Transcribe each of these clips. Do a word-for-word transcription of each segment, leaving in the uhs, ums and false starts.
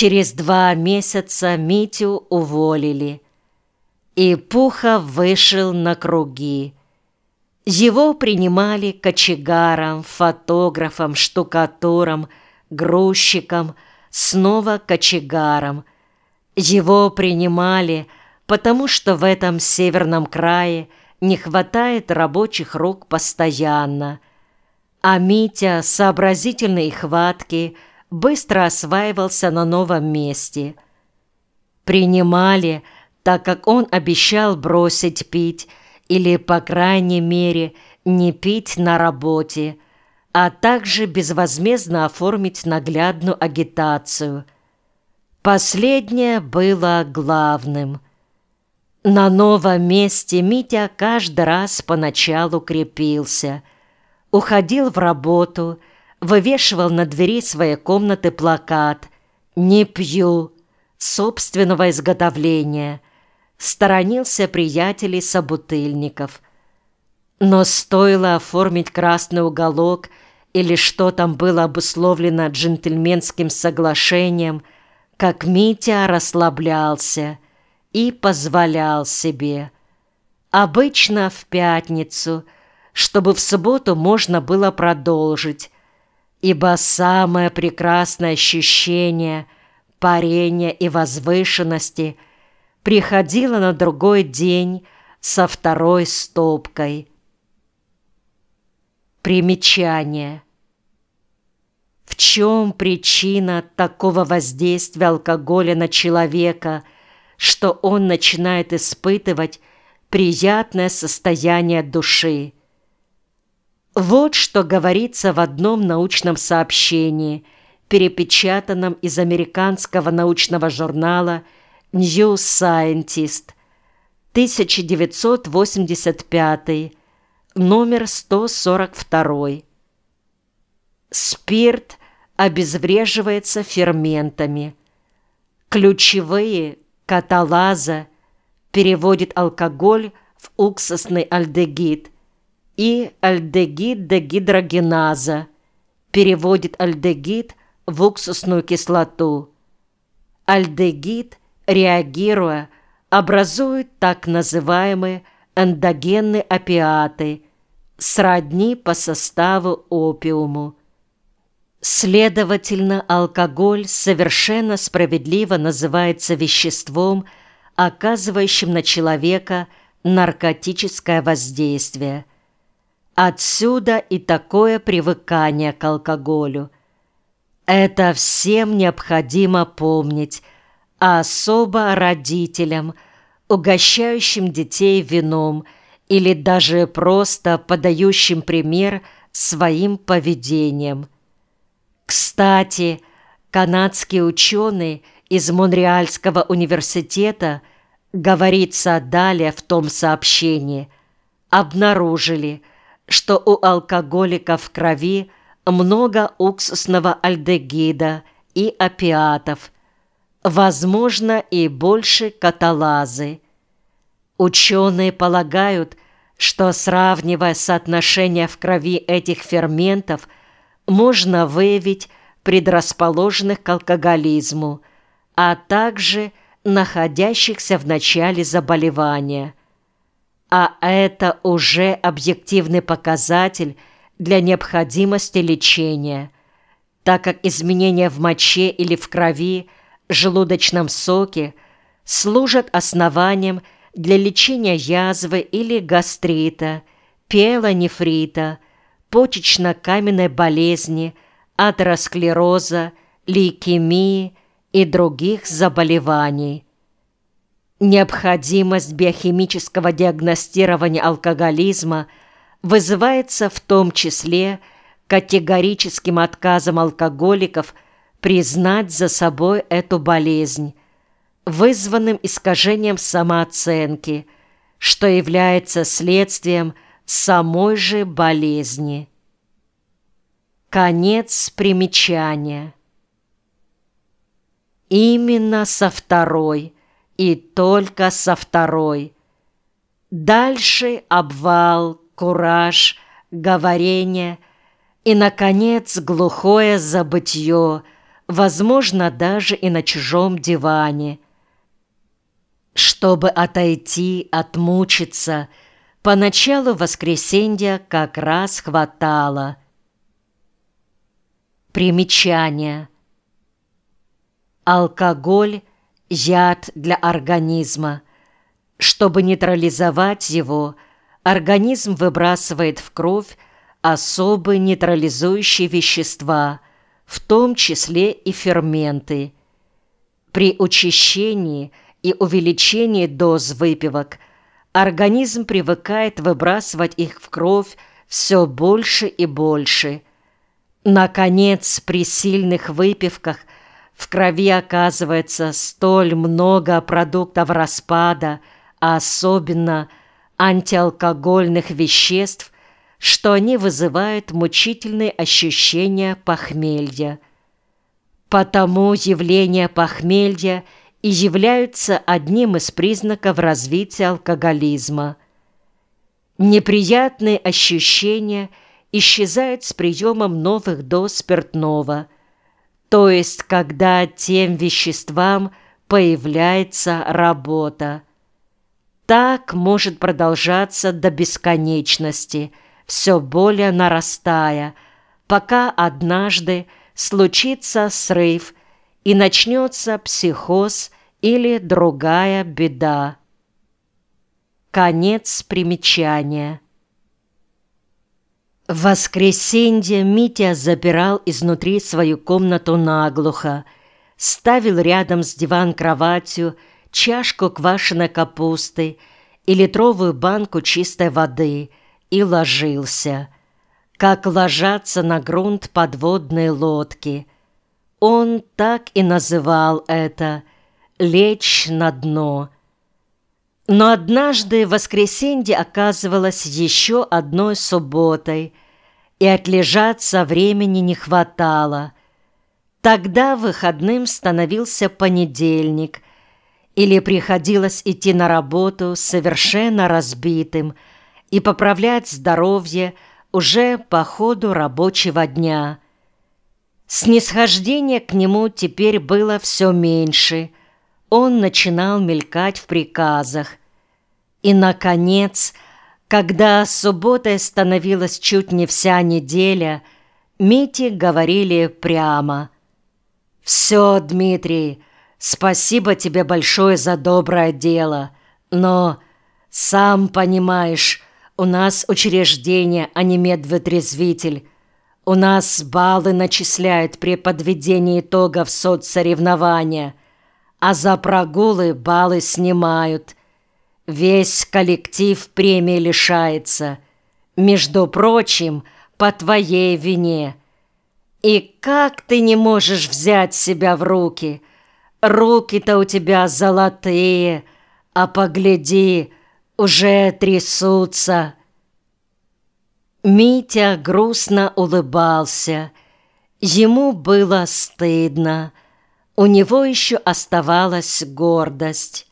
Через два месяца Митю уволили, и Пуха вышел на круги. Его принимали кочегаром, фотографом, штукатуром, грузчиком, снова кочегаром. Его принимали, потому что в этом северном крае не хватает рабочих рук постоянно. А Митя, сообразительный и хваткий, быстро осваивался на новом месте. Принимали, так как он обещал бросить пить или, по крайней мере, не пить на работе, а также безвозмездно оформить наглядную агитацию. Последнее было главным. На новом месте Митя каждый раз поначалу крепился, уходил в работу, вывешивал на двери своей комнаты плакат «Не пью», собственного изготовления, сторонился приятелей-собутыльников. Но стоило оформить красный уголок или что там было обусловлено джентльменским соглашением, как Митя расслаблялся и позволял себе. Обычно в пятницу, чтобы в субботу можно было продолжить, ибо самое прекрасное ощущение парения и возвышенности приходило на другой день со второй стопкой. Примечание. В чем причина такого воздействия алкоголя на человека, что он начинает испытывать приятное состояние души? Вот что говорится в одном научном сообщении, перепечатанном из американского научного журнала New Scientist, тысяча девятьсот восемьдесят пятый, номер сто сорок два. Спирт обезвреживается ферментами. Ключевые каталаза переводит алкоголь в уксусный альдегид, и альдегид-дегидрогеназа переводит альдегид в уксусную кислоту. Альдегид, реагируя, образует так называемые эндогенные опиаты, сродни по составу опиуму. Следовательно, алкоголь совершенно справедливо называется веществом, оказывающим на человека наркотическое воздействие. Отсюда и такое привыкание к алкоголю. Это всем необходимо помнить, а особо родителям, угощающим детей вином или даже просто подающим пример своим поведением. Кстати, канадские ученые из Монреальского университета, говорится далее в том сообщении, обнаружили, что у алкоголиков в крови много уксусного альдегида и опиатов, возможно, и больше каталазы. Ученые полагают, что, сравнивая соотношение в крови этих ферментов, можно выявить предрасположенных к алкоголизму, а также находящихся в начале заболевания. А это уже объективный показатель для необходимости лечения, так как изменения в моче или в крови, желудочном соке служат основанием для лечения язвы или гастрита, пиелонефрита, почечно-каменной болезни, атеросклероза, лейкемии и других заболеваний. Необходимость биохимического диагностирования алкоголизма вызывается в том числе категорическим отказом алкоголиков признать за собой эту болезнь, вызванным искажением самооценки, что является следствием самой же болезни. Конец примечания. Именно со второй и только со второй. Дальше обвал, кураж, говорение и, наконец, глухое забытье, возможно, даже и на чужом диване. Чтобы отойти, отмучиться, поначалу воскресенья как раз хватало. Примечание. Алкоголь – яд для организма. Чтобы нейтрализовать его, организм выбрасывает в кровь особые нейтрализующие вещества, в том числе и ферменты. При учащении и увеличении доз выпивок организм привыкает выбрасывать их в кровь все больше и больше. Наконец, при сильных выпивках в крови оказывается столь много продуктов распада, а особенно антиалкогольных веществ, что они вызывают мучительные ощущения похмелья. Потому явления похмелья и являются одним из признаков развития алкоголизма. Неприятные ощущения исчезают с приемом новых доз спиртного, то есть когда тем веществам появляется работа. Так может продолжаться до бесконечности, все более нарастая, пока однажды случится срыв и начнется психоз или другая беда. Конец примечания. В воскресенье Митя запирал изнутри свою комнату наглухо, ставил рядом с диван-кроватью чашку квашеной капусты и литровую банку чистой воды и ложился, как ложатся на грунт подводные лодки. Он так и называл это «лечь на дно». Но однажды воскресенье оказывалось еще одной субботой, и отлежаться времени не хватало. Тогда выходным становился понедельник, или приходилось идти на работу совершенно разбитым и поправлять здоровье уже по ходу рабочего дня. Снисхождение к нему теперь было все меньше. Он начинал мелькать в приказах. И, наконец, когда субботой становилась чуть не вся неделя, Мите говорили прямо: «Все, Дмитрий, спасибо тебе большое за доброе дело, но, сам понимаешь, у нас учреждение, а не медвытрезвитель. У нас баллы начисляют при подведении итогов соцсоревнования, а за прогулы баллы снимают. Весь коллектив премии лишается, между прочим, по твоей вине. И как ты не можешь взять себя в руки? Руки-то у тебя золотые, а погляди, уже трясутся». Митя грустно улыбался. Ему было стыдно. У него еще оставалась гордость.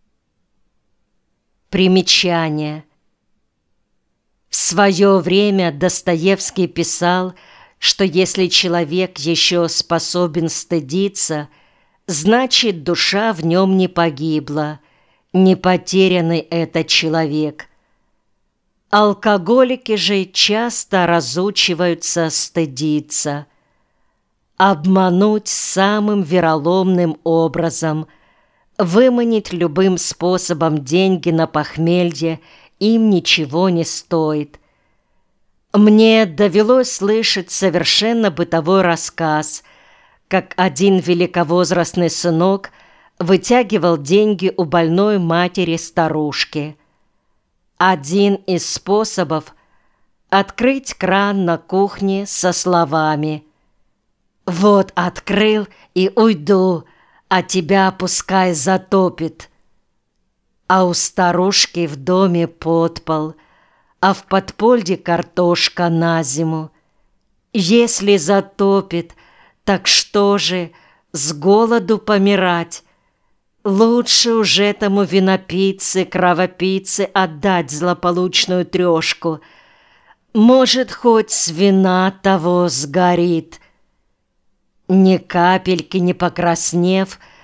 Примечание. В свое время Достоевский писал, что если человек еще способен стыдиться, значит, душа в нем не погибла, не потерянный этот человек. Алкоголики же часто разучиваются стыдиться. Обмануть самым вероломным образом, выманить любым способом деньги на похмелье им ничего не стоит. Мне довелось слышать совершенно бытовой рассказ, как один великовозрастный сынок вытягивал деньги у больной матери-старушки. Один из способов – открыть кран на кухне со словами: «Вот открыл и уйду, а тебя пускай затопит». А у старушки в доме подпол, а в подполье картошка на зиму. Если затопит, так что же, с голоду помирать? Лучше уж этому винопийце, кровопийце отдать злополучную трешку. Может, хоть с вина того сгорит. Ни капельки не покраснев,